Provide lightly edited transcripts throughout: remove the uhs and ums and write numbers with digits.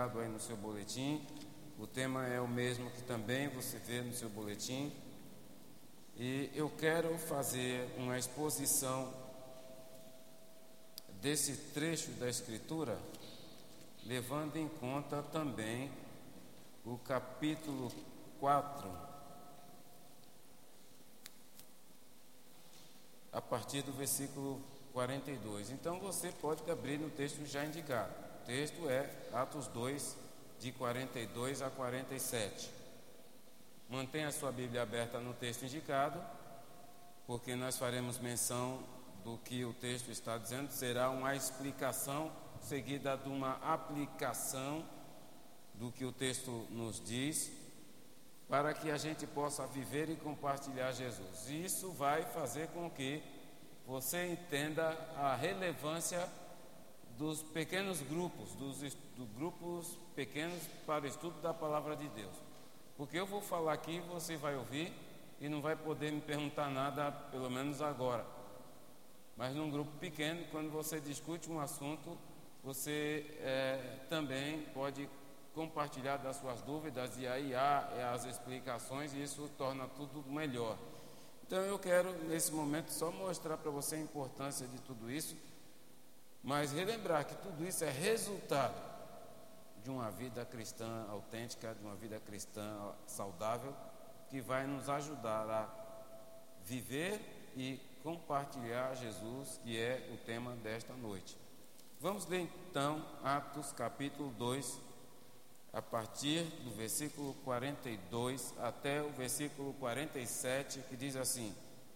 indicado aí no seu boletim. O tema é o mesmo que também você vê no seu boletim. E eu quero fazer uma exposição desse trecho da Escritura, levando em conta também o capítulo 4, a partir do versículo 42. Então você pode abrir no texto já indicado. O texto é Atos 2, de 42 a 47. Mantenha a sua Bíblia aberta no texto indicado, porque nós faremos menção do que o texto está dizendo. Será uma explicação seguida de uma aplicação do que o texto nos diz, para que a gente possa viver e compartilhar Jesus. E isso vai fazer com que você entenda a relevância dos pequenos grupos, dos grupos pequenos para o estudo da Palavra de Deus. Porque eu vou falar aqui, você vai ouvir e não vai poder me perguntar nada, pelo menos agora. Mas num grupo pequeno, quando você discute um assunto, você também pode compartilhar das suas dúvidas, e aí há as explicações, e isso torna tudo melhor. Então eu quero nesse momento só mostrar para você a importância de tudo isso, mas relembrar que tudo isso é resultado de uma vida cristã autêntica, de uma vida cristã saudável, que vai nos ajudar a viver e compartilhar Jesus, que é o tema desta noite. Vamos ler então Atos capítulo 2, a partir do versículo 42 até o versículo 47, que diz assim: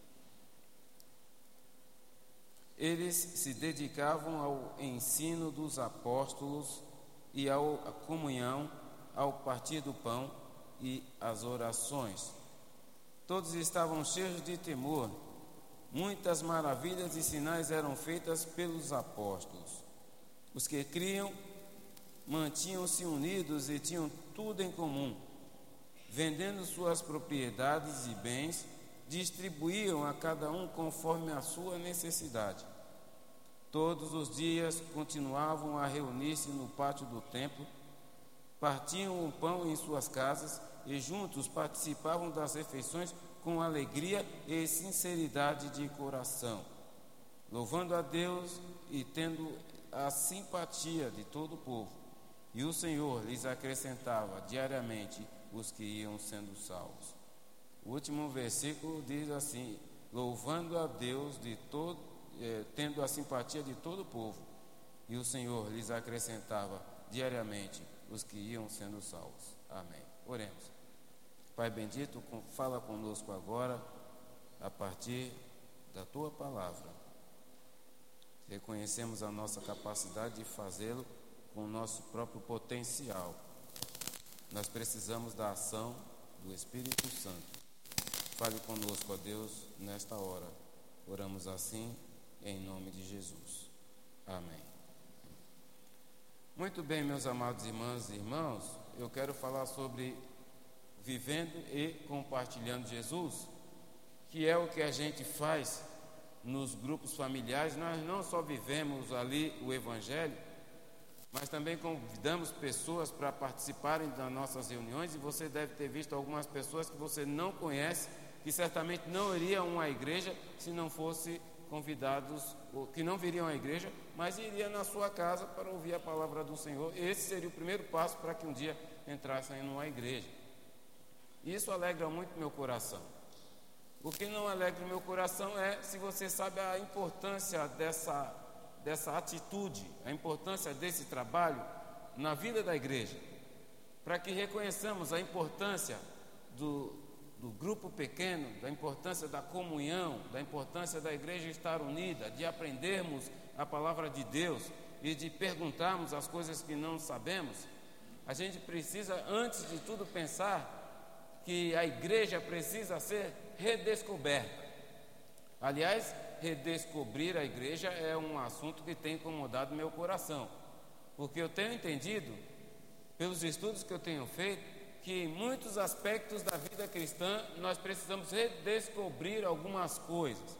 Eles se dedicavam ao ensino dos apóstolos e à comunhão, ao partir do pão e às orações. Todos estavam cheios de temor. Muitas maravilhas e sinais eram feitas pelos apóstolos. Os que criam mantinham-se unidos e tinham tudo em comum. Vendendo suas propriedades e bens, distribuíam a cada um conforme a sua necessidade. Todos os dias continuavam a reunir-se no pátio do templo, partiam o pão em suas casas e juntos participavam das refeições com alegria e sinceridade de coração, louvando a Deus e tendo a simpatia de todo o povo. E o Senhor lhes acrescentava diariamente os que iam sendo salvos. O último versículo diz assim: louvando a Deus tendo a simpatia de todo o povo, e o Senhor lhes acrescentava diariamente os que iam sendo salvos. Amém. Oremos. Pai bendito, fala conosco agora a partir da Tua Palavra. Reconhecemos a nossa capacidade de fazê-lo com o nosso próprio potencial. Nós precisamos da ação do Espírito Santo. Fale conosco, ó Deus, nesta hora. Oramos assim, em nome de Jesus. Amém. Muito bem, meus amados irmãs e irmãos, eu quero falar sobre vivendo e compartilhando Jesus, que é o que a gente faz nos grupos familiares. Nós não só vivemos ali o Evangelho, mas também convidamos pessoas para participarem das nossas reuniões, e você deve ter visto algumas pessoas que você não conhece, que certamente não iriam à igreja se não fosse convidados, ou que não viriam à igreja, mas iriam na sua casa para ouvir a palavra do Senhor. Esse seria o primeiro passo para que um dia entrassem numa igreja. Isso alegra muito meu coração. O que não alegra o meu coração é se você sabe a importância dessa atitude, a importância desse trabalho na vida da igreja, para que reconheçamos a importância do grupo pequeno, da importância da comunhão, da importância da igreja estar unida, de aprendermos a palavra de Deus e de perguntarmos as coisas que não sabemos. A gente precisa, antes de tudo, pensar que a igreja precisa ser redescoberta. Aliás, redescobrir a igreja é um assunto que tem incomodado meu coração, porque eu tenho entendido, pelos estudos que eu tenho feito, que em muitos aspectos da vida cristã nós precisamos redescobrir algumas coisas.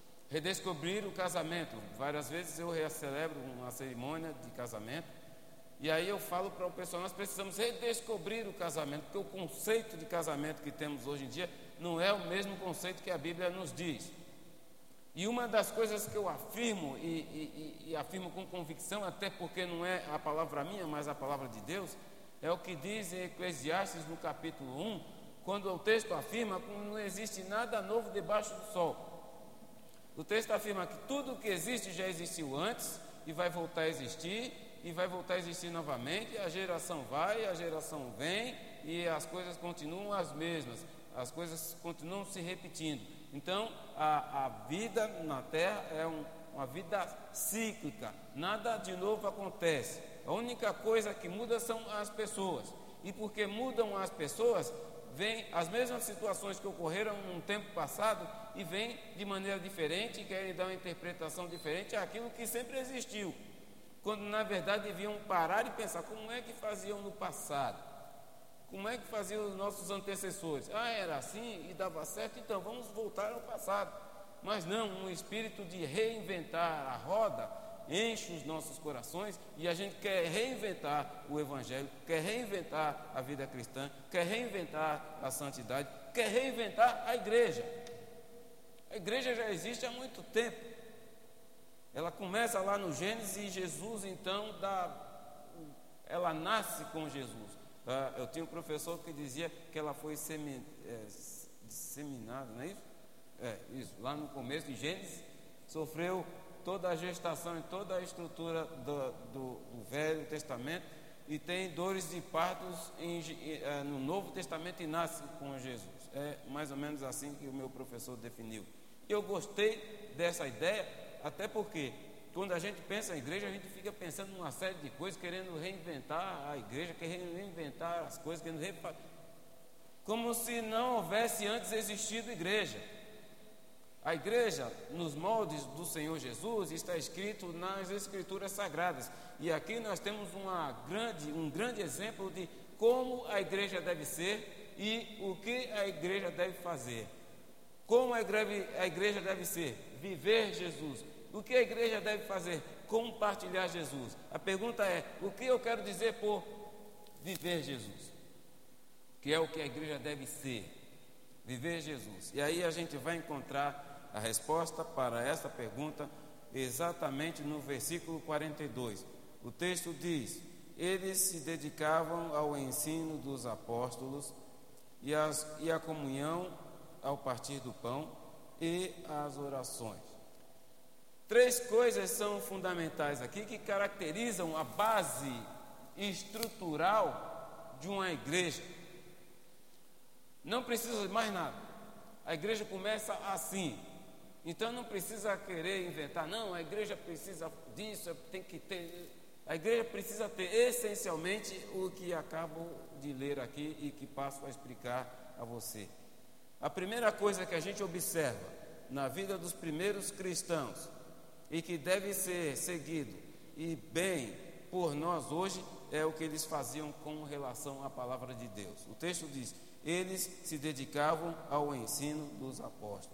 Redescobrir o casamento. Várias vezes eu celebro uma cerimônia de casamento E aí eu falo para o pessoal, nós precisamos redescobrir o casamento, porque o conceito de casamento que temos hoje em dia não é o mesmo conceito que a Bíblia nos diz. E uma das coisas que eu afirmo, e afirmo com convicção, até porque não é a palavra minha, mas a palavra de Deus, é o que diz em Eclesiastes no capítulo 1, quando o texto afirma que não existe nada novo debaixo do sol. O texto afirma que tudo o que existe já existiu antes e vai voltar a existir, e vai voltar a existir novamente. A geração vai, a geração vem, e as coisas continuam as mesmas, as coisas continuam se repetindo. Então, a vida na Terra é uma vida cíclica, nada de novo acontece. A única coisa que muda são as pessoas, e porque mudam as pessoas, vem as mesmas situações que ocorreram no tempo passado e vem de maneira diferente, e querem dar uma interpretação diferente àquilo que sempre existiu, quando na verdade deviam parar e pensar como é que faziam no passado, como é que faziam os nossos antecessores. Era assim e dava certo, então vamos voltar ao passado. Mas não, um espírito de reinventar a roda enche os nossos corações, e a gente quer reinventar o Evangelho, quer reinventar a vida cristã, quer reinventar a santidade, quer reinventar a igreja. A igreja já existe há muito tempo. Ela começa lá no Gênesis, e Jesus então ela nasce com Jesus. Eu tinha um professor que dizia que ela foi disseminada, não é isso? Isso, lá no começo de Gênesis, sofreu toda a gestação e toda a estrutura do Velho Testamento, e tem dores de partos no Novo Testamento e nasce com Jesus. É mais ou menos assim que o meu professor definiu. Eu gostei dessa ideia, até porque quando a gente pensa em igreja, a gente fica pensando numa série de coisas, querendo reinventar a igreja, querendo reinventar as coisas, como se não houvesse antes existido igreja. A igreja, nos moldes do Senhor Jesus, está escrito nas Escrituras Sagradas. E aqui nós temos um grande exemplo de como a igreja deve ser e o que a igreja deve fazer. Como a igreja deve ser? Viver Jesus. O que a igreja deve fazer? Compartilhar Jesus. A pergunta é, o que eu quero dizer por viver Jesus? Que é o que a igreja deve ser. Viver Jesus. E aí a gente vai encontrar a resposta para essa pergunta exatamente no versículo 42. O texto diz: eles se dedicavam ao ensino dos apóstolos e à comunhão, ao partir do pão e às orações. Três coisas são fundamentais aqui que caracterizam a base estrutural de uma igreja. Não precisa de mais nada. A igreja começa assim. Então não precisa querer inventar, não, a igreja precisa disso, tem que ter. A igreja precisa ter essencialmente o que acabo de ler aqui e que passo a explicar a você. A primeira coisa que a gente observa na vida dos primeiros cristãos e que deve ser seguido e bem por nós hoje é o que eles faziam com relação à palavra de Deus. O texto diz: eles se dedicavam ao ensino dos apóstolos.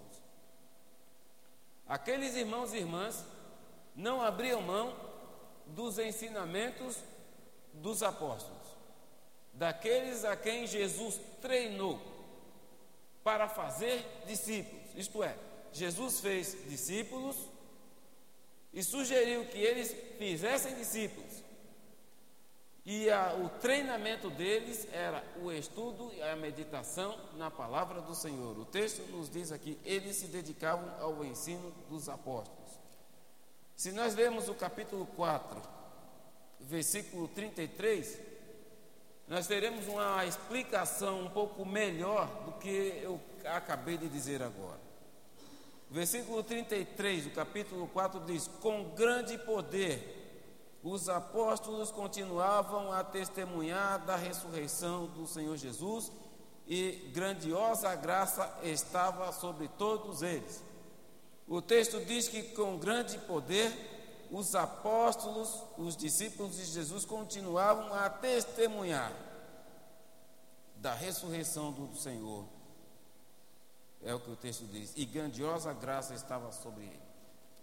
Aqueles irmãos e irmãs não abriam mão dos ensinamentos dos apóstolos, daqueles a quem Jesus treinou para fazer discípulos. Isto é, Jesus fez discípulos e sugeriu que eles fizessem discípulos. E o treinamento deles era o estudo e a meditação na palavra do Senhor. O texto nos diz aqui, eles se dedicavam ao ensino dos apóstolos. Se nós lermos o capítulo 4, versículo 33, nós teremos uma explicação um pouco melhor do que eu acabei de dizer agora. Versículo 33 do capítulo 4 diz: com grande poder os apóstolos continuavam a testemunhar da ressurreição do Senhor Jesus, e grandiosa graça estava sobre todos eles. O texto diz que com grande poder os apóstolos, os discípulos de Jesus, continuavam a testemunhar da ressurreição do Senhor. É o que o texto diz. E grandiosa graça estava sobre ele.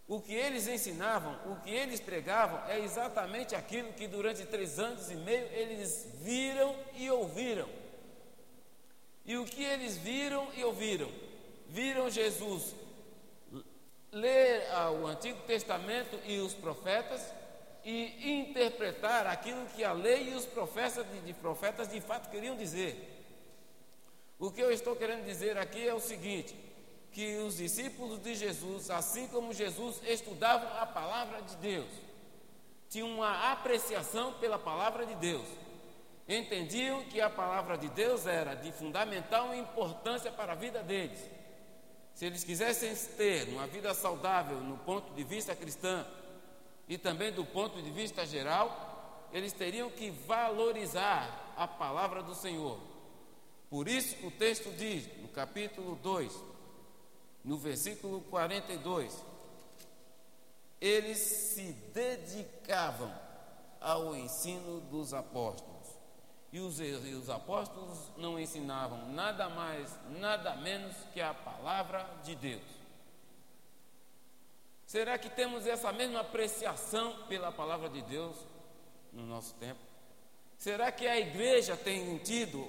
O que eles ensinavam, o que eles pregavam, é exatamente aquilo que durante 3 anos e meio eles viram e ouviram. E o que eles viram e ouviram? Viram Jesus ler o Antigo Testamento e os profetas e interpretar aquilo que a lei e os profetas de fato queriam dizer. O que eu estou querendo dizer aqui é o seguinte, que os discípulos de Jesus, assim como Jesus, estudavam a palavra de Deus, tinham uma apreciação pela palavra de Deus, entendiam que a palavra de Deus era de fundamental importância para a vida deles. Se eles quisessem ter uma vida saudável no ponto de vista cristão e também do ponto de vista geral, eles teriam que valorizar a palavra do Senhor. Por isso o texto diz, no capítulo 2, no versículo 42, eles se dedicavam ao ensino dos apóstolos. E os apóstolos não ensinavam nada mais, nada menos que a palavra de Deus. Será que temos essa mesma apreciação pela palavra de Deus no nosso tempo? Será que a igreja tem tido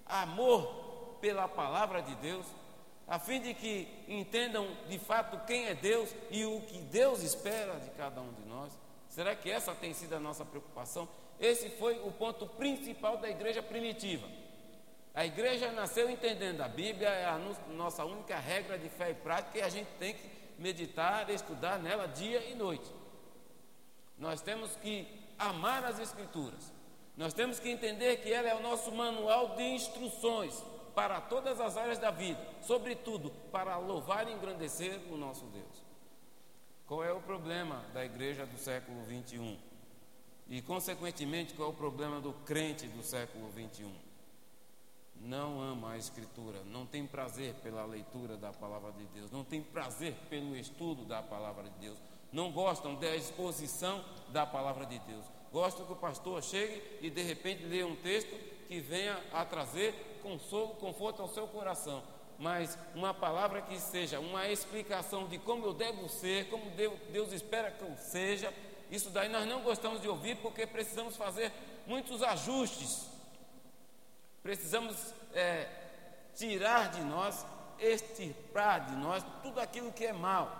amor pela palavra de Deus, a fim de que entendam de fato quem é Deus e o que Deus espera de cada um de nós? Será que essa tem sido a nossa preocupação? Esse foi o ponto principal da igreja primitiva. A igreja nasceu entendendo a Bíblia, é a nossa única regra de fé e prática, e a gente tem que meditar, estudar nela dia e noite. Nós temos que amar as Escrituras. Nós temos que entender que ela é o nosso manual de instruções para todas as áreas da vida, sobretudo para louvar e engrandecer o nosso Deus. Qual é o problema da igreja do século 21? E, consequentemente, qual é o problema do crente do século 21? Não ama a Escritura, não tem prazer pela leitura da palavra de Deus, não tem prazer pelo estudo da palavra de Deus, não gostam da exposição da palavra de Deus. Gostam que o pastor chegue e de repente lê um texto que venha a trazer consolo, conforto ao seu coração, mas uma palavra que seja uma explicação de como eu devo ser, como Deus espera que eu seja. Isso daí nós não gostamos de ouvir, porque precisamos fazer muitos ajustes, precisamos tirar de nós, extirpar de nós tudo aquilo que é mal.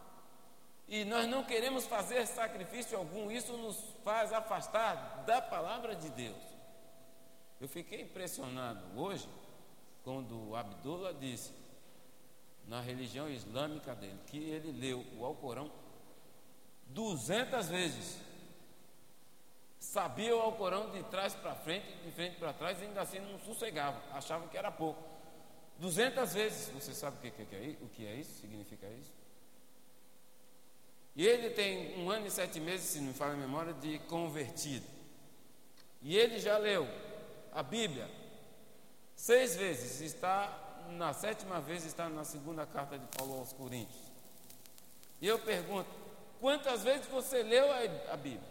E nós não queremos fazer sacrifício algum, isso nos faz afastar da palavra de Deus. Eu fiquei impressionado hoje, quando Abdullah disse, na religião islâmica dele, que ele leu o Alcorão 200 vezes. Sabia o Alcorão de trás para frente, de frente para trás, e ainda assim não sossegava, achava que era pouco. 200 vezes. Você sabe o que é isso? Significa isso? E ele tem 1 ano e 7 meses, se não me falha a memória, de convertido. E ele já leu a Bíblia 6 vezes, na 7ª vez está na 2ª carta de Paulo aos Coríntios. E eu pergunto, quantas vezes você leu a Bíblia?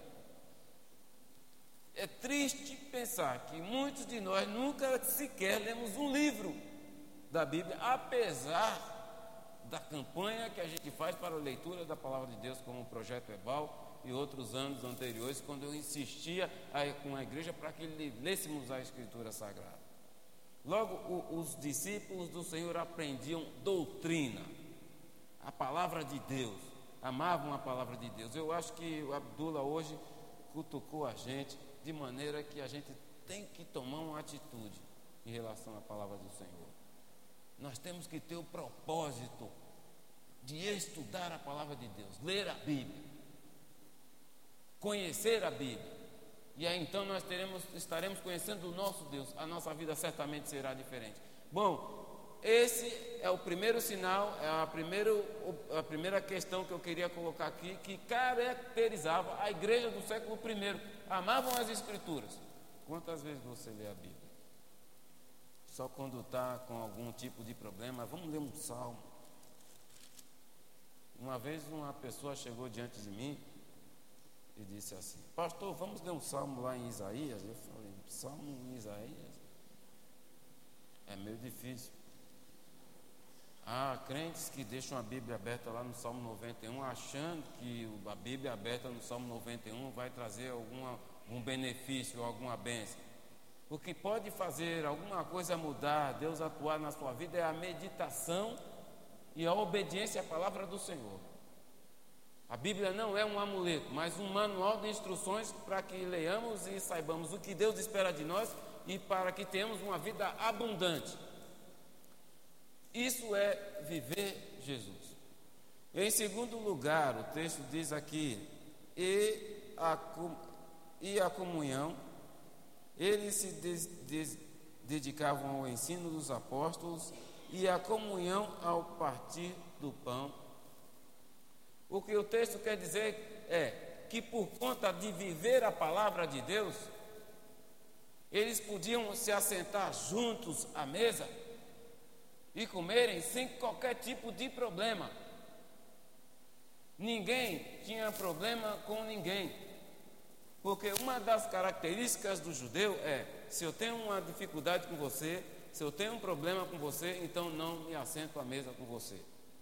É triste pensar que muitos de nós nunca sequer lemos um livro da Bíblia, apesar da campanha que a gente faz para a leitura da palavra de Deus, como o Projeto Ebal e outros anos anteriores, quando eu insistia com a igreja para que lêssemos a Escritura Sagrada. Logo, os discípulos do Senhor aprendiam doutrina, a palavra de Deus, amavam a palavra de Deus. Eu acho que o Abdullah hoje cutucou a gente de maneira que a gente tem que tomar uma atitude em relação à palavra do Senhor. Nós temos que ter o propósito de estudar a palavra de Deus, ler a Bíblia, conhecer a Bíblia. E aí então nós estaremos conhecendo o nosso Deus, a nossa vida certamente será diferente. Bom, esse é o primeiro sinal, é a primeira questão que eu queria colocar aqui, que caracterizava a igreja do século I. Amavam as Escrituras. Quantas vezes você lê a Bíblia? Só quando está com algum tipo de problema, vamos ler um salmo. Uma vez uma pessoa chegou diante de mim e disse assim, pastor, vamos ler um salmo lá em Isaías? Eu falei, salmo em Isaías? É meio difícil. Há crentes que deixam a Bíblia aberta lá no Salmo 91, achando que a Bíblia aberta no Salmo 91 vai trazer algum benefício, alguma bênção. O que pode fazer alguma coisa mudar, Deus atuar na sua vida, é a meditação e a obediência à palavra do Senhor. A Bíblia não é um amuleto, mas um manual de instruções para que leiamos e saibamos o que Deus espera de nós e para que tenhamos uma vida abundante. Isso é viver Jesus. Em segundo lugar, o texto diz aqui, e a comunhão, eles se dedicavam ao ensino dos apóstolos e à comunhão ao partir do pão. O que o texto quer dizer é que por conta de viver a palavra de Deus, eles podiam se assentar juntos à mesa e comerem sem qualquer tipo de problema. Ninguém tinha problema com ninguém, porque uma das características do judeu é: se eu tenho uma dificuldade com você, se eu tenho um problema com você, então não me assento à mesa com você.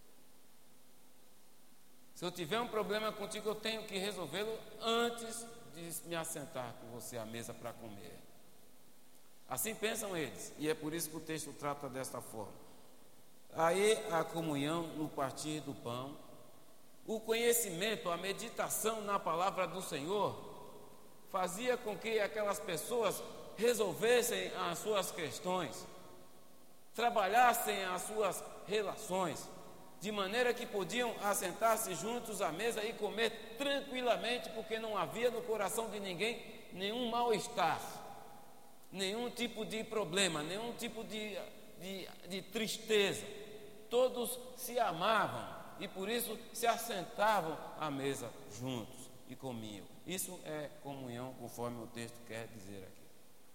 Se eu tiver um problema contigo, eu tenho que resolvê-lo antes de me assentar com você à mesa para comer. Assim pensam eles, e é por isso que o texto trata desta forma. Aí a comunhão no partir do pão, o conhecimento, a meditação na palavra do Senhor, fazia com que aquelas pessoas resolvessem as suas questões, trabalhassem as suas relações, de maneira que podiam assentar-se juntos à mesa e comer tranquilamente, porque não havia no coração de ninguém nenhum mal-estar, nenhum tipo de problema, nenhum tipo de tristeza. Todos se amavam e por isso se assentavam à mesa juntos e comiam. Isso é comunhão, conforme o texto quer dizer aqui.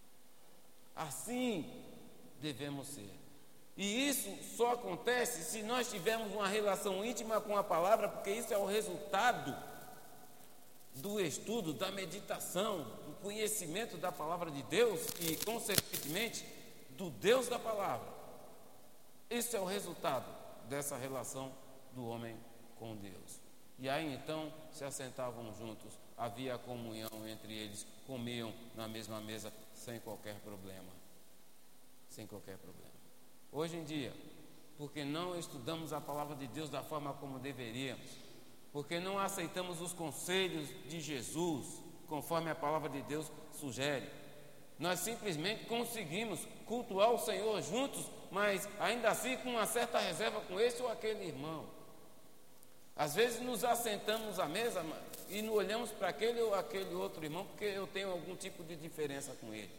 Assim devemos ser. E isso só acontece se nós tivermos uma relação íntima com a palavra, porque isso é o resultado do estudo, da meditação, do conhecimento da palavra de Deus e, consequentemente, do Deus da palavra. Isso é o resultado dessa relação do homem com Deus. E aí então se assentavam juntos, havia comunhão entre eles, comiam na mesma mesa sem qualquer problema. Sem qualquer problema. Hoje em dia, porque não estudamos a palavra de Deus da forma como deveríamos, porque não aceitamos os conselhos de Jesus, conforme a palavra de Deus sugere, nós simplesmente conseguimos cultuar o Senhor juntos, mas ainda assim com uma certa reserva com esse ou aquele irmão. Às vezes nos assentamos à mesa e não olhamos para aquele ou aquele outro irmão, porque eu tenho algum tipo de diferença com ele.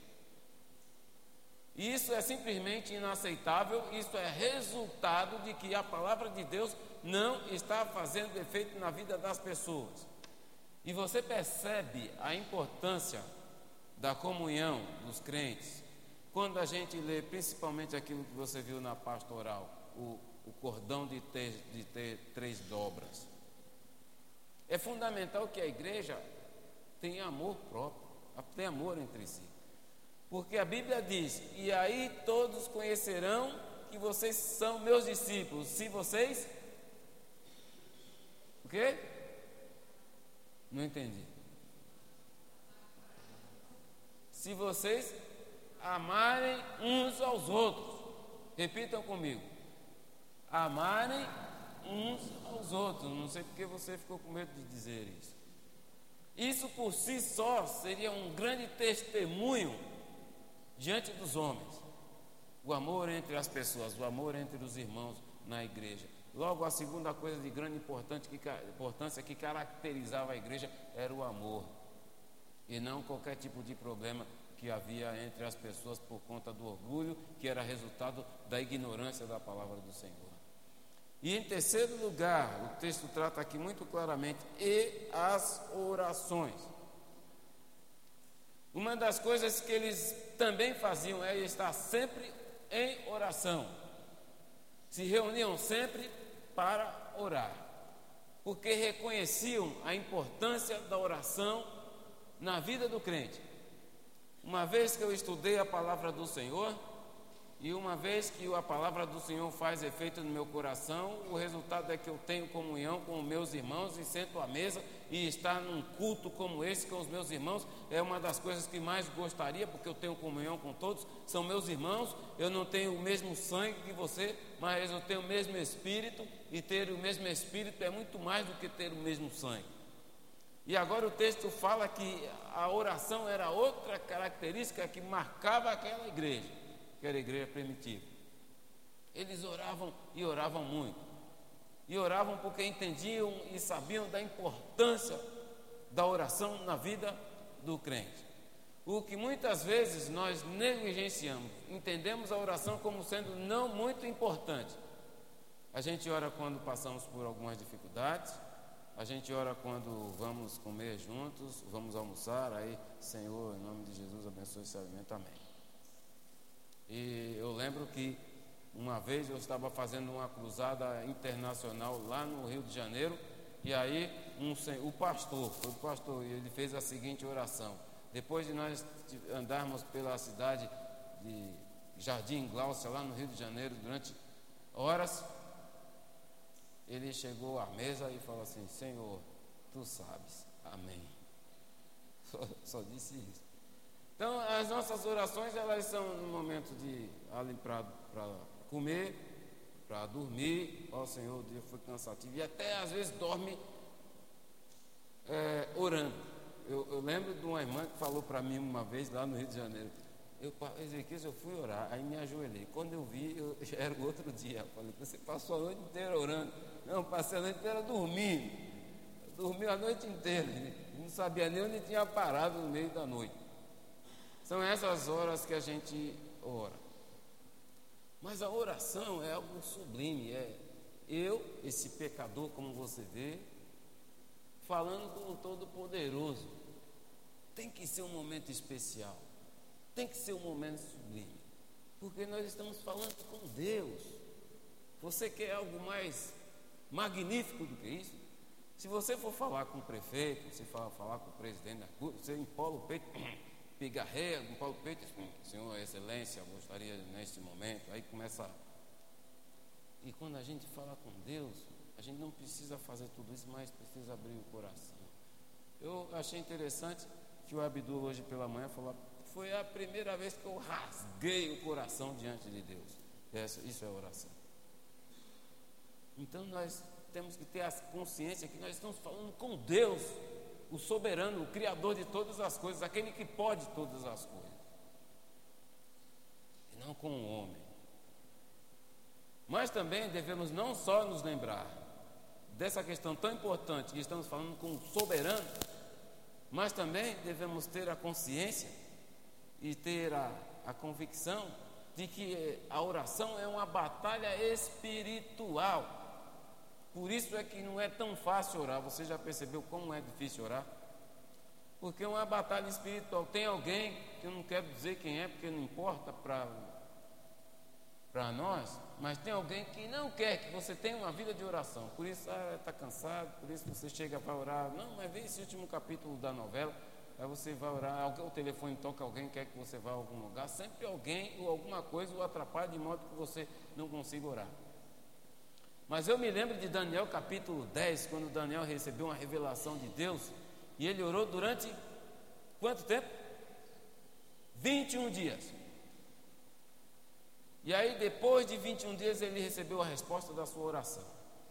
Isso é simplesmente inaceitável, isso é resultado de que a palavra de Deus não está fazendo efeito na vida das pessoas. E você percebe a importância da comunhão dos crentes quando a gente lê principalmente aquilo que você viu na pastoral, o cordão de ter 3 dobras. É fundamental que a igreja tenha amor próprio, tenha amor entre si. Porque a Bíblia diz: e aí todos conhecerão que vocês são meus discípulos, se vocês... O quê? Não entendi. Se vocês amarem uns aos outros. Repitam comigo. Amarem uns aos outros. Não sei porque você ficou com medo de dizer isso. Isso por si só seria um grande testemunho diante dos homens. O amor entre as pessoas, o amor entre os irmãos na igreja. Logo, a segunda coisa de grande importância que caracterizava a igreja era o amor. E não qualquer tipo de problema que havia entre as pessoas por conta do orgulho, que era resultado da ignorância da palavra do Senhor. E em terceiro lugar, o texto trata aqui muito claramente, e as orações. Uma das coisas que eles também faziam é estar sempre em oração. Se reuniam sempre para orar, porque reconheciam a importância da oração na vida do crente. Uma vez que eu estudei a palavra do Senhor, E uma vez que a palavra do Senhor faz efeito no meu coração, o resultado é que eu tenho comunhão com os meus irmãos e sento à mesa, e estar num culto como esse com os meus irmãos é uma das coisas que mais gostaria, porque eu tenho comunhão com todos, são meus irmãos. Eu não tenho o mesmo sangue que você, mas eu tenho o mesmo espírito, e ter o mesmo espírito é muito mais do que ter o mesmo sangue. E agora o texto fala que a oração era outra característica que marcava aquela igreja, que era a igreja primitiva. Eles oravam e oravam muito. E oravam porque entendiam e sabiam da importância da oração na vida do crente. O que muitas vezes nós negligenciamos, entendemos a oração como sendo não muito importante. A gente ora quando passamos por algumas dificuldades, a gente ora quando vamos comer juntos, vamos almoçar, aí, Senhor, em nome de Jesus, abençoe esse alimento, amém. E eu lembro que uma vez eu estava fazendo uma cruzada internacional lá no Rio de Janeiro, e aí o pastor, e ele fez a seguinte oração. Depois de nós andarmos pela cidade de Jardim Gláucia, lá no Rio de Janeiro, durante horas, ele chegou à mesa e falou assim: Senhor, tu sabes, amém. Só disse isso. Então, as nossas orações, elas são no momento de para comer, para dormir. Ó Senhor, o dia foi cansativo, e até às vezes dorme orando. Eu lembro de uma irmã que falou para mim uma vez lá no Rio de Janeiro: Ezequiel, eu fui orar, aí me ajoelhei. Quando eu vi, já era o outro dia. Eu falei: você passou a noite inteira orando? Não, passei a noite inteira dormindo. Dormi a noite inteira, não sabia nem onde tinha parado no meio da noite. São essas horas que a gente ora. Mas a oração é algo sublime. Esse pecador, como você vê, falando com o Todo-Poderoso. Tem que ser um momento especial. Tem que ser um momento sublime. Porque nós estamos falando com Deus. Você quer algo mais magnífico do que isso? Se você for falar com o prefeito, se for falar com o presidente da República, você empola o peito, pigarreia, empola o peito, Senhor, Excelência, gostaria neste momento. Aí começa. E quando a gente fala com Deus, a gente não precisa fazer tudo isso, mas precisa abrir o coração. Eu achei interessante que o Abdul hoje pela manhã falou: foi a primeira vez que eu rasguei o coração diante de Deus. Isso é oração. Então nós temos que ter a consciência que nós estamos falando com Deus, o soberano, o criador de todas as coisas, aquele que pode todas as coisas, e não com o homem. Mas também devemos não só nos lembrar dessa questão tão importante que estamos falando com o soberano, mas também devemos ter a consciência e ter a convicção de que a oração é uma batalha espiritual. Por isso é que não é tão fácil orar. Você já percebeu como é difícil orar? Porque é uma batalha espiritual. Tem alguém, que eu não quero dizer quem é, porque não importa para nós, mas tem alguém que não quer que você tenha uma vida de oração. Por isso está cansado, por isso você chega para orar. Não, mas vê esse último capítulo da novela. Aí você vai orar, o telefone toca, alguém quer que você vá a algum lugar. Sempre alguém ou alguma coisa o atrapalha de modo que você não consiga orar. Mas eu me lembro de Daniel capítulo 10, quando Daniel recebeu uma revelação de Deus, e ele orou durante quanto tempo? 21 dias. E aí depois de 21 dias ele recebeu a resposta da sua oração.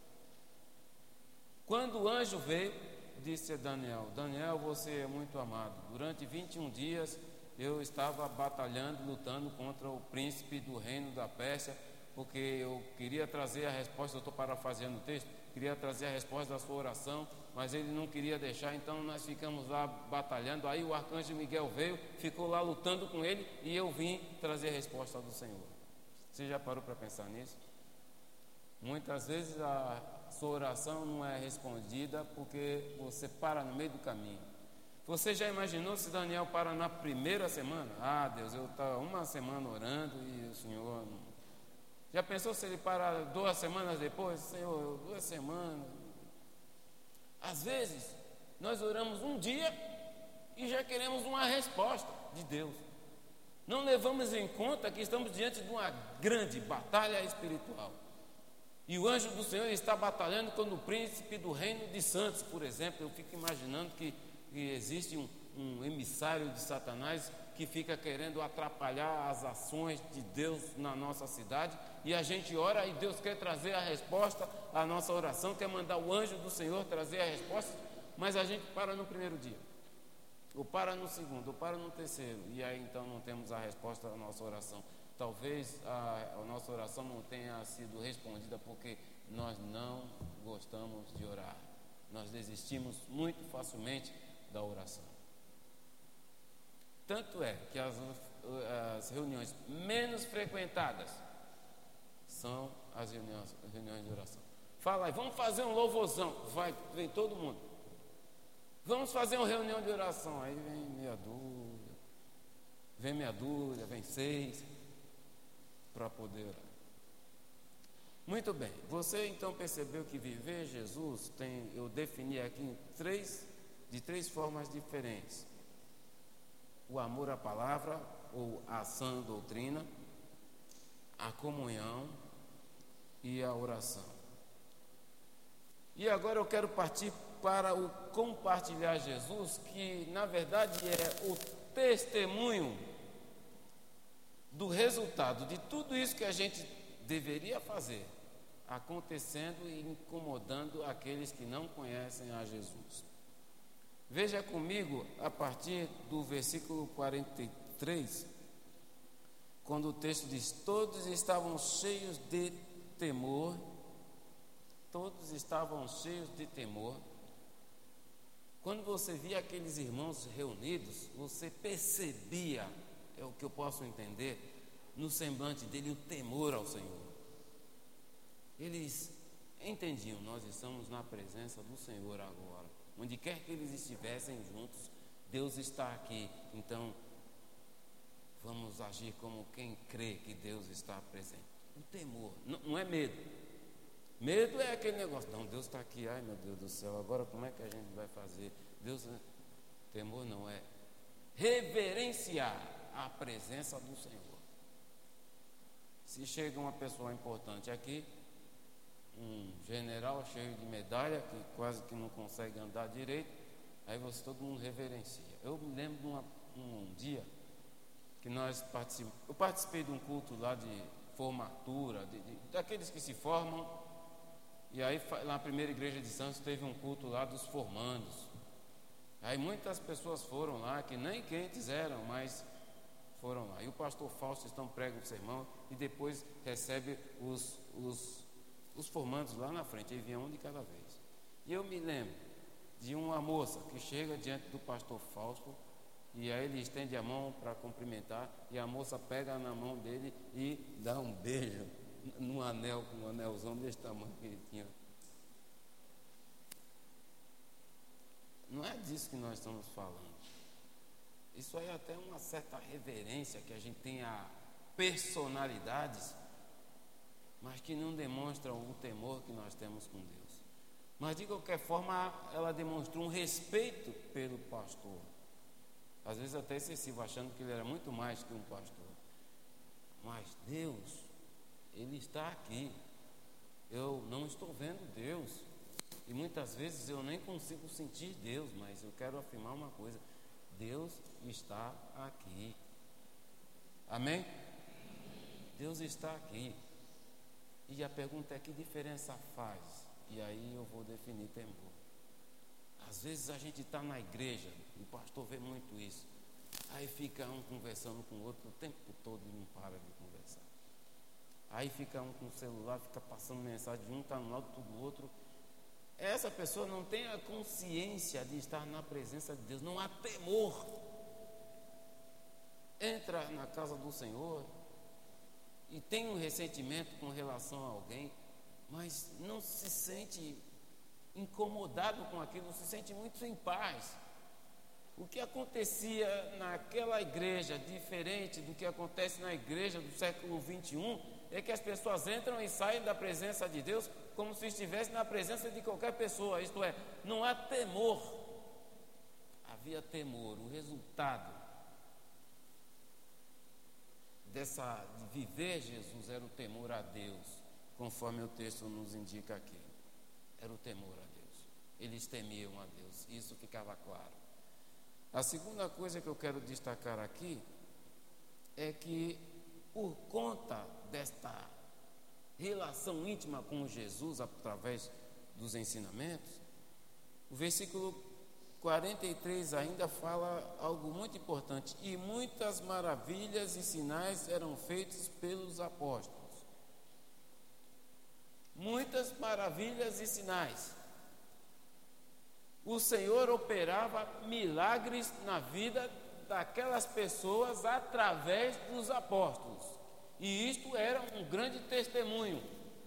Quando o anjo veio, disse a Daniel: Daniel, você é muito amado. Durante 21 dias eu estava batalhando, lutando contra o príncipe do reino da Pérsia, porque eu queria trazer a resposta. Eu estou parafraseando o texto, queria trazer a resposta da sua oração, mas ele não queria deixar, então nós ficamos lá batalhando. Aí o arcanjo Miguel veio, ficou lá lutando com ele, e eu vim trazer a resposta do Senhor. Você já parou para pensar nisso? Muitas vezes a sua oração não é respondida porque você para no meio do caminho. Você já imaginou se Daniel para na primeira semana? Ah, Deus, eu estava uma semana orando e o Senhor não... Já pensou se ele para 2 semanas depois? Senhor, 2 semanas. Às vezes, nós oramos um dia e já queremos uma resposta de Deus. Não levamos em conta que estamos diante de uma grande batalha espiritual. E o anjo do Senhor está batalhando quando o príncipe do reino de Santos, por exemplo, eu fico imaginando que existe um emissário de Satanás que fica querendo atrapalhar as ações de Deus na nossa cidade, e a gente ora e Deus quer trazer a resposta à nossa oração, quer mandar o anjo do Senhor trazer a resposta, mas a gente para no primeiro dia, ou para no segundo, ou para no terceiro, e aí então não temos a resposta à nossa oração. Talvez a nossa oração não tenha sido respondida porque nós não gostamos de orar. Nós desistimos muito facilmente da oração. Tanto é que as reuniões menos frequentadas são as reuniões de oração. Fala aí, vamos fazer um louvorzão. Vem todo mundo. Vamos fazer uma reunião de oração. Aí vem meia dúzia, vem 6, para poder orar. Muito bem, você então percebeu que viver Jesus eu defini aqui de três formas diferentes: o amor à palavra ou à sã doutrina, a comunhão e a oração. E agora eu quero partir para o compartilhar Jesus, que na verdade é o testemunho do resultado de tudo isso que a gente deveria fazer, acontecendo e incomodando aqueles que não conhecem a Jesus. Veja comigo a partir do versículo 43, quando o texto diz: todos estavam cheios de temor. Todos estavam cheios de temor. Quando você via aqueles irmãos reunidos, você percebia, é o que eu posso entender, no semblante dele o temor ao Senhor. Eles entendiam: nós estamos na presença do Senhor agora. Onde quer que eles estivessem juntos, Deus está aqui. Então, vamos agir como quem crê que Deus está presente. O temor, não é medo. Medo é aquele negócio: não, Deus está aqui, ai meu Deus do céu, agora como é que a gente vai fazer? Temor não é reverenciar a presença do Senhor. Se chega uma pessoa importante aqui, um general cheio de medalha, que quase que não consegue andar direito, aí todo mundo reverencia. Eu me lembro de um dia que eu participei de um culto lá de formatura, daqueles que se formam, e aí na primeira igreja de Santos teve um culto lá dos formandos. Aí muitas pessoas foram lá, que nem crentes eram, mas foram lá. E o pastor Fausto então prega o sermão e depois recebe os formandos lá na frente. Aí vinha um de cada vez. E eu me lembro de uma moça que chega diante do pastor Fausto, e aí ele estende a mão para cumprimentar, e a moça pega na mão dele e dá um beijo num anel, com um anelzão desse tamanho que ele tinha. Não é disso que nós estamos falando. Isso aí é até uma certa reverência, que a gente tem a personalidades, mas que não demonstram o temor que nós temos com Deus. Mas de qualquer forma, ela demonstrou um respeito pelo pastor, às vezes até excessivo, achando que ele era muito mais que um pastor. Mas Deus, Ele está aqui. Eu não estou vendo Deus, e muitas vezes eu nem consigo sentir Deus, mas eu quero afirmar uma coisa: Deus está aqui. Amém? Deus está aqui. E a pergunta é: que diferença faz? E aí eu vou definir temor. Às vezes a gente está na igreja, o pastor vê muito isso, aí fica um conversando com o outro o tempo todo e não para de conversar. Aí fica um com o celular, fica passando mensagem de um, está no lado do outro. Essa pessoa não tem a consciência de estar na presença de Deus, não há temor. Entra na casa do Senhor e tem um ressentimento com relação a alguém, mas não se sente incomodado com aquilo, não se sente muito em paz. O que acontecia naquela igreja, diferente do que acontece na igreja do século 21, é que as pessoas entram e saem da presença de Deus como se estivessem na presença de qualquer pessoa, isto é, não há temor. Havia temor, o resultado de viver Jesus era o temor a Deus, conforme o texto nos indica aqui. Era o temor a Deus. Eles temiam a Deus, isso ficava claro. A segunda coisa que eu quero destacar aqui é que, por conta desta relação íntima com Jesus através dos ensinamentos, o versículo 43 ainda fala algo muito importante: e muitas maravilhas e sinais eram feitos pelos apóstolos. Muitas maravilhas e sinais. O Senhor operava milagres na vida daquelas pessoas através dos apóstolos. E isto era um grande testemunho.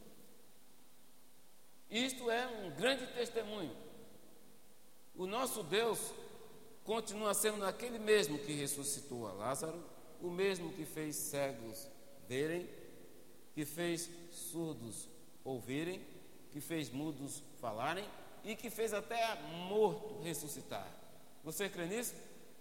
Isto é um grande testemunho. O nosso Deus continua sendo aquele mesmo que ressuscitou a Lázaro, o mesmo que fez cegos verem, que fez surdos ouvirem, que fez mudos falarem e que fez até morto ressuscitar. Você crê nisso?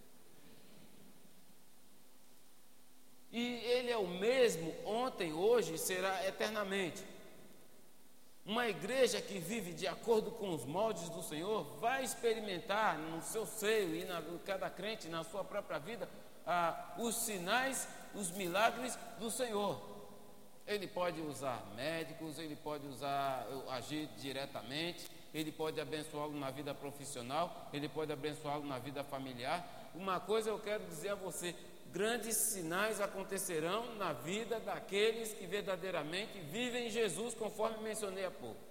E Ele é o mesmo ontem, hoje e será eternamente. Uma igreja que vive de acordo com os moldes do Senhor vai experimentar no seu seio e em cada crente, na sua própria vida, os sinais, os milagres do Senhor. Ele pode usar médicos, ele pode agir diretamente, ele pode abençoá-lo na vida profissional, ele pode abençoá-lo na vida familiar. Uma coisa eu quero dizer a você: grandes sinais acontecerão na vida daqueles que verdadeiramente vivem Jesus, conforme mencionei há pouco.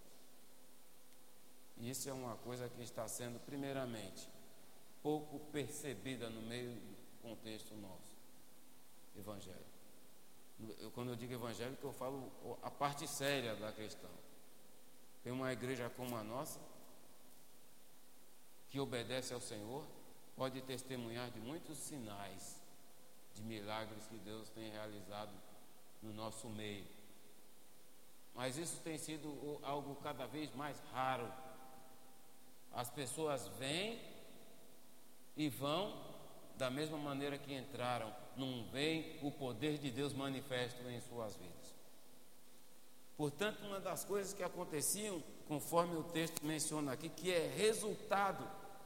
E isso é uma coisa que está sendo, primeiramente, pouco percebida no meio do contexto nosso, evangélico. Quando eu digo evangélico, eu falo a parte séria da questão. Tem uma igreja como a nossa, que obedece ao Senhor, pode testemunhar de muitos sinais, de milagres que Deus tem realizado no nosso meio. Mas isso tem sido algo cada vez mais raro. As pessoas vêm e vão da mesma maneira que entraram, não veem o poder de Deus manifesto em suas vidas. Portanto, uma das coisas que aconteciam, conforme o texto menciona aqui, que é resultado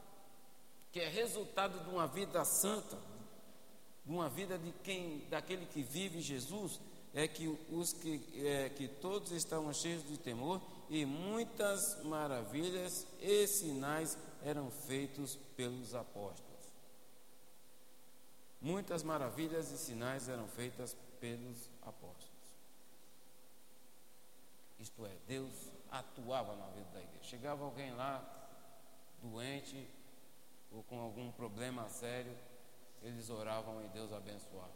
de uma vida santa, de uma vida daquele que vive Jesus, é que todos estavam cheios de temor e muitas maravilhas e sinais eram feitos pelos apóstolos. Muitas maravilhas e sinais eram feitas pelos apóstolos. Isto é, Deus atuava na vida da igreja. Chegava alguém lá, doente ou com algum problema sério, eles oravam e Deus abençoava.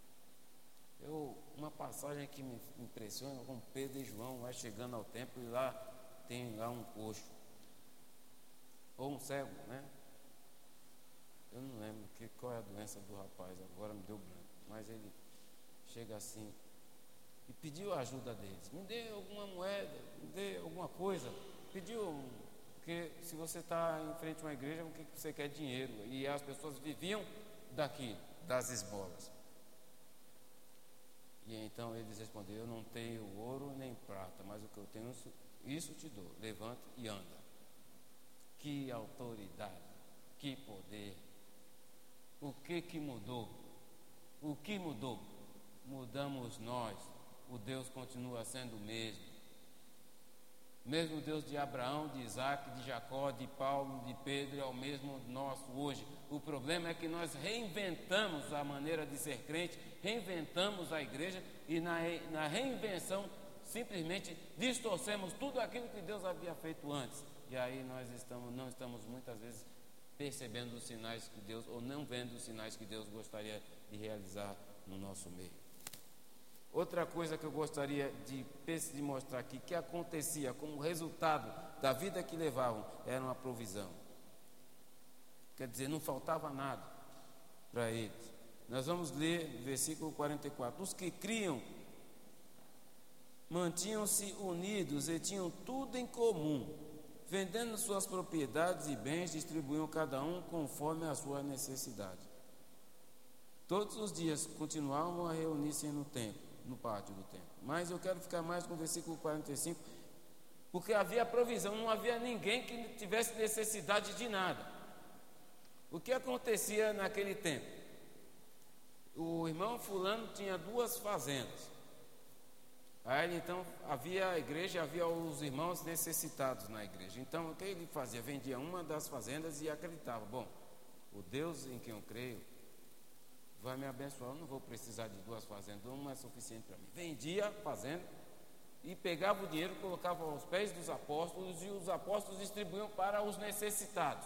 Uma passagem que me impressiona, com Pedro e João vai chegando ao templo e lá tem lá um coxo, ou um cego, né? Eu não lembro qual é a doença do rapaz, agora me deu branco, mas ele chega assim e pediu a ajuda deles: me dê alguma moeda, me dê alguma coisa. Pediu, porque se você está em frente a uma igreja, o que você quer? Dinheiro. E as pessoas viviam das esmolas. E então eles responderam: eu não tenho ouro nem prata, mas o que eu tenho, isso te dou. Levanta e anda. Que autoridade, que poder. O que mudou? O que mudou? Mudamos nós. O Deus continua sendo o mesmo. Mesmo Deus de Abraão, de Isaac, de Jacó, de Paulo, de Pedro, é o mesmo nosso hoje. O problema é que nós reinventamos a maneira de ser crente, reinventamos a igreja e na reinvenção simplesmente distorcemos tudo aquilo que Deus havia feito antes. E aí nós não estamos muitas vezes percebendo os sinais que Deus, ou não vendo os sinais que Deus gostaria de realizar no nosso meio. Outra coisa que eu gostaria de mostrar aqui, que acontecia como resultado da vida que levavam, era uma provisão. Quer dizer, não faltava nada para eles. Nós vamos ler versículo 44. Os que criam mantinham-se unidos e tinham tudo em comum, vendendo suas propriedades e bens, distribuíam cada um conforme a sua necessidade. Todos os dias continuavam a reunir-se no templo, no pátio do templo. Mas eu quero ficar mais com o versículo 45, porque havia provisão, não havia ninguém que tivesse necessidade de nada. O que acontecia naquele tempo? O irmão fulano tinha 2 fazendas. Aí então havia a igreja, havia os irmãos necessitados na igreja. Então o que ele fazia? Vendia uma das fazendas e acreditava: bom, o Deus em quem eu creio vai me abençoar, eu não vou precisar de 2 fazendas, uma é suficiente para mim. Vendia a fazenda e pegava o dinheiro, colocava aos pés dos apóstolos, e os apóstolos distribuíam para os necessitados.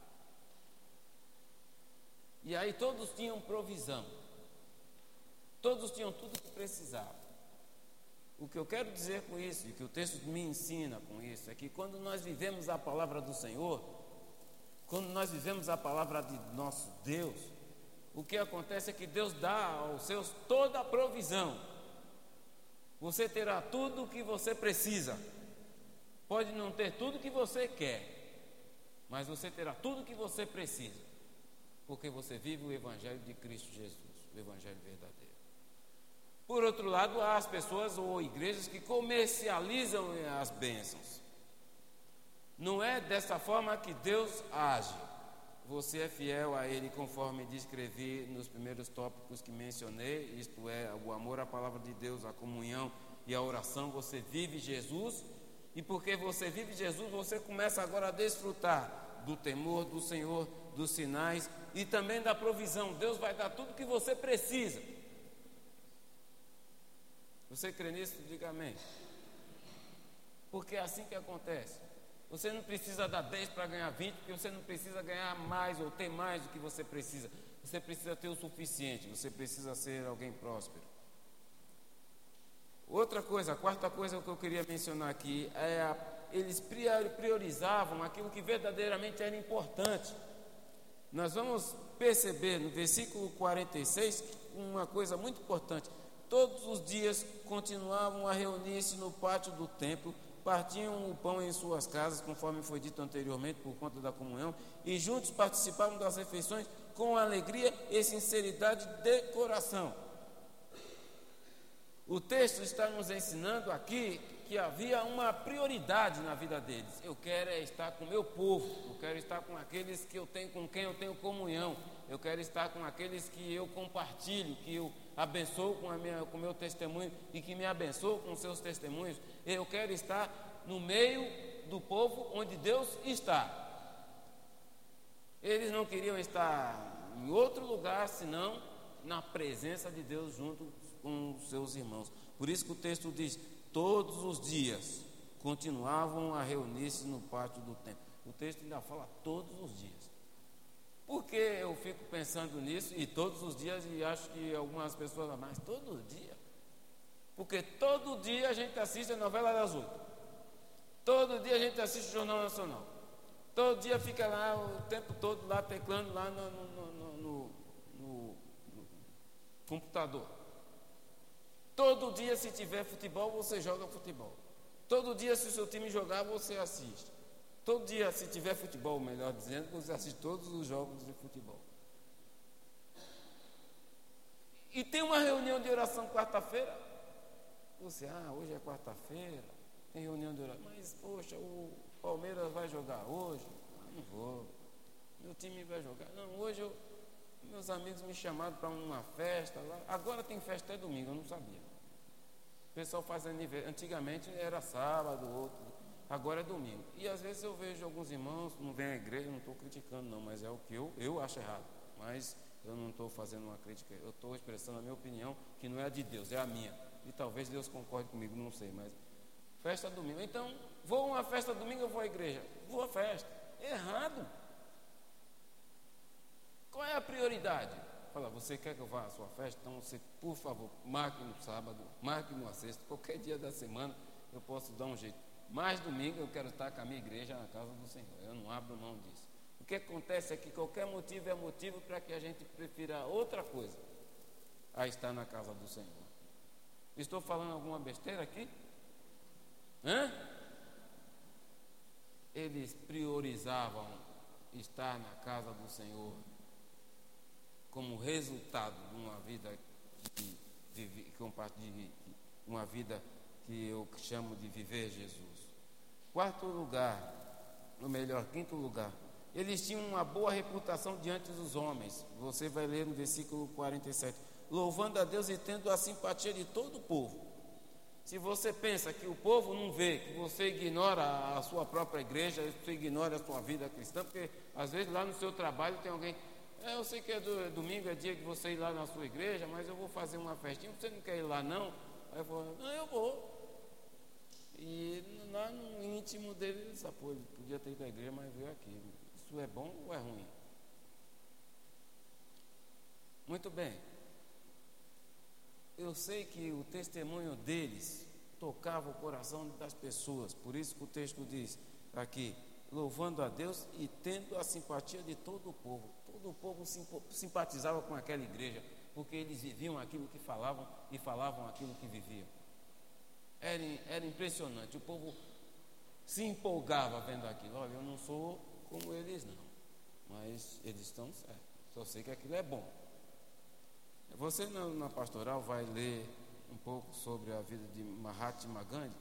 E aí todos tinham provisão, todos tinham tudo que precisavam. O que eu quero dizer com isso, e que o texto me ensina com isso, é que quando nós vivemos a palavra do Senhor, quando nós vivemos a palavra de nosso Deus, o que acontece é que Deus dá aos seus toda a provisão. Você terá tudo o que você precisa. Pode não ter tudo o que você quer, mas você terá tudo o que você precisa, porque você vive o Evangelho de Cristo Jesus, o Evangelho verdadeiro. Por outro lado, há as pessoas ou igrejas que comercializam as bênçãos. Não é dessa forma que Deus age. Você é fiel a Ele, conforme descrevi nos primeiros tópicos que mencionei, isto é, o amor à palavra de Deus, a comunhão e a oração. Você vive Jesus, e porque você vive Jesus, você começa agora a desfrutar do temor do Senhor, dos sinais e também da provisão. Deus vai dar tudo que você precisa. Você crê nisso? Diga amém. Porque é assim que acontece. Você não precisa dar 10 para ganhar 20, porque você não precisa ganhar mais ou ter mais do que você precisa. Você precisa ter o suficiente, você precisa ser alguém próspero. Outra coisa, a quarta coisa que eu queria mencionar aqui, eles priorizavam aquilo que verdadeiramente era importante. Nós vamos perceber no versículo 46 uma coisa muito importante. Todos os dias continuavam a reunir-se no pátio do templo, partiam o pão em suas casas, conforme foi dito anteriormente, por conta da comunhão, e juntos participavam das refeições com alegria e sinceridade de coração. O texto está nos ensinando aqui que havia uma prioridade na vida deles. Eu quero estar com o meu povo, eu quero estar com aqueles que eu tenho, com quem eu tenho comunhão, eu quero estar com aqueles que eu compartilho, que eu abençoo com o meu testemunho e que me abençoo com seus testemunhos. Eu quero estar no meio do povo onde Deus está. Eles não queriam estar em outro lugar senão na presença de Deus junto com os seus irmãos. Por isso que o texto diz: todos os dias continuavam a reunir-se no pátio do templo. O texto ainda fala todos os dias. Por que eu fico pensando nisso e todos os dias, e acho que algumas pessoas falam, mas todo dia? Porque todo dia a gente assiste a novela das 8. Todo dia a gente assiste o Jornal Nacional. Todo dia fica lá o tempo todo lá teclando lá no computador. Todo dia, se tiver futebol, você joga futebol. Todo dia, se o seu time jogar, você assiste. Todo dia, se tiver futebol, melhor dizendo, você assiste todos os jogos de futebol. E tem uma reunião de oração quarta-feira. Você, hoje é quarta-feira, tem reunião de oração. Mas, poxa, o Palmeiras vai jogar hoje? Não vou. Meu time vai jogar. Não, hoje meus amigos me chamaram para uma festa lá. Agora tem festa até domingo, eu não sabia. O pessoal faz aniversário. Antigamente era sábado, outro. Agora é domingo. E às vezes eu vejo alguns irmãos, não vem à igreja, não estou criticando não, mas é o que eu acho errado. Mas eu não estou fazendo uma crítica, eu estou expressando a minha opinião, que não é a de Deus, é a minha. E talvez Deus concorde comigo, não sei, mas festa domingo. Então, vou a uma festa domingo, eu vou à igreja. Vou à festa. Errado. Qual é a prioridade? Fala, você quer que eu vá à sua festa? Então você, por favor, marque no sábado, marque numa sexta, qualquer dia da semana eu posso dar um jeito. Mas domingo eu quero estar com a minha igreja na casa do Senhor. Eu não abro mão disso. O que acontece é que qualquer motivo é motivo para que a gente prefira outra coisa a estar na casa do Senhor. Estou falando alguma besteira aqui? Eles priorizavam estar na casa do Senhor. como resultado de uma vida uma vida que eu chamo de viver Jesus. Quarto lugar, ou melhor, quinto lugar, eles tinham uma boa reputação diante dos homens. Você vai ler no versículo 47, louvando a Deus e tendo a simpatia de todo o povo. Se você pensa que o povo não vê, que você ignora a sua própria igreja, você ignora a sua vida cristã, porque às vezes lá no seu trabalho tem alguém, eu sei que domingo é dia que você ir lá na sua igreja, mas eu vou fazer uma festinha, você não quer ir lá não? Aí eu falo, não, eu vou. E lá no íntimo dele, ele disse, pô, ele podia ter ido à igreja, mas veio aqui. Isso é bom ou é ruim? Muito bem. Eu sei que o testemunho deles tocava o coração das pessoas, por isso que o texto diz aqui, louvando a Deus e tendo a simpatia de todo o povo. Todo o povo simpatizava com aquela igreja, porque eles viviam aquilo que falavam e falavam aquilo que viviam. Era impressionante, o povo se empolgava vendo aquilo. Olha, eu não sou como eles não, mas eles estão certos, só sei que aquilo é bom. Você na pastoral vai ler um pouco sobre a vida de Mahatma Gandhi.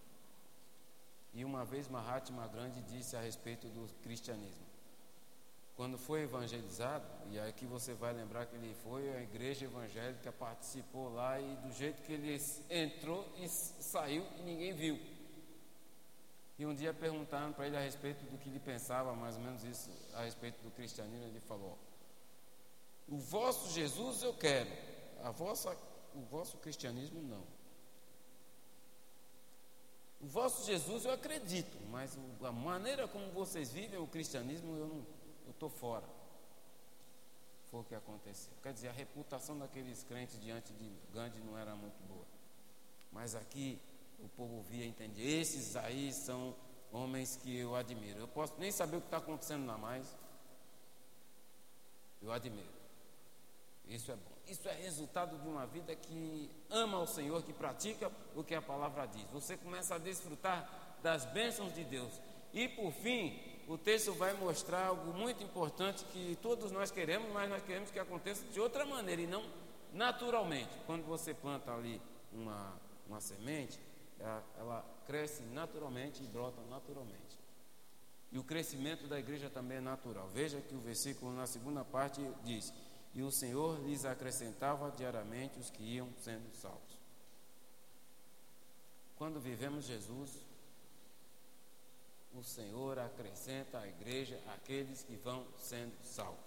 E uma vez Mahatma Gandhi disse a respeito do cristianismo. Quando foi evangelizado, e aqui você vai lembrar que ele foi à igreja evangélica, participou lá e do jeito que ele entrou e saiu e ninguém viu. E um dia perguntaram para ele a respeito do que ele pensava, mais ou menos isso, a respeito do cristianismo. Ele falou, o vosso Jesus eu quero, o vosso cristianismo não. O vosso Jesus eu acredito, mas a maneira como vocês vivem o cristianismo eu estou fora. Foi o que aconteceu. Quer dizer, a reputação daqueles crentes diante de Gandhi não era muito boa. Mas aqui o povo via e entendia, esses aí são homens que eu admiro. Eu posso nem saber o que está acontecendo lá mais, eu admiro. Isso é bom. Isso é resultado de uma vida que ama o Senhor, que pratica o que a palavra diz. Você começa a desfrutar das bênçãos de Deus. E por fim, o texto vai mostrar algo muito importante que todos nós queremos, mas nós queremos que aconteça de outra maneira e não naturalmente. Quando você planta ali uma semente, ela cresce naturalmente e brota naturalmente. E o crescimento da igreja também é natural. Veja que o versículo na segunda parte diz: e o Senhor lhes acrescentava diariamente os que iam sendo salvos. Quando vivemos Jesus, o Senhor acrescenta à igreja aqueles que vão sendo salvos.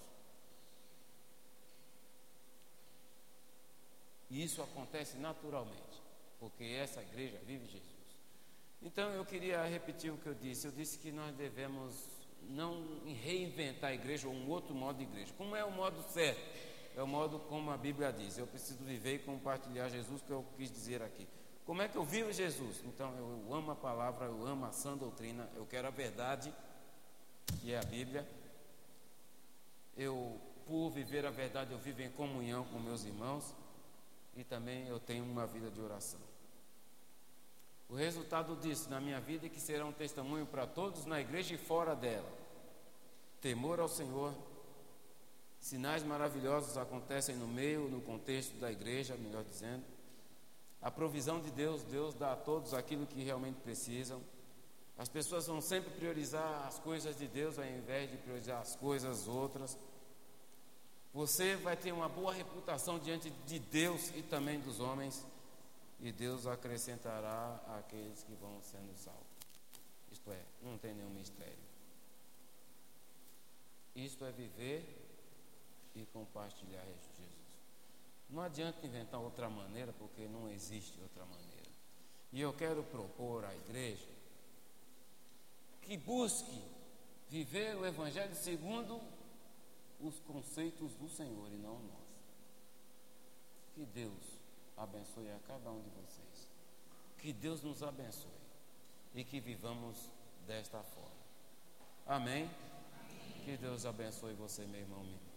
E isso acontece naturalmente, porque essa igreja vive Jesus. Então eu queria repetir o que eu disse. Eu disse que nós devemos não reinventar a igreja ou um outro modo de igreja. Como é o modo certo? É o modo como a Bíblia diz. Eu preciso viver e compartilhar Jesus, que eu quis dizer aqui. Como é que eu vivo Jesus? Então eu amo a palavra, eu amo a sã doutrina, eu quero a verdade, que é a Bíblia. Por viver a verdade, eu vivo em comunhão com meus irmãos e também eu tenho uma vida de oração. O resultado disso na minha vida é que será um testemunho para todos na igreja e fora dela. Temor ao Senhor, sinais maravilhosos acontecem no contexto da igreja, melhor dizendo. A provisão de Deus, Deus dá a todos aquilo que realmente precisam. As pessoas vão sempre priorizar as coisas de Deus ao invés de priorizar as coisas outras. Você vai ter uma boa reputação diante de Deus e também dos homens. E Deus acrescentará àqueles que vão sendo salvos. Isto é, não tem nenhum mistério. Isto é viver e compartilhar Jesus. Não adianta inventar outra maneira, porque não existe outra maneira. E eu quero propor à igreja que busque viver o Evangelho segundo os conceitos do Senhor e não nós. Que Deus abençoe a cada um de vocês. Que Deus nos abençoe e que vivamos desta forma. Amém? Que Deus abençoe você, meu irmão.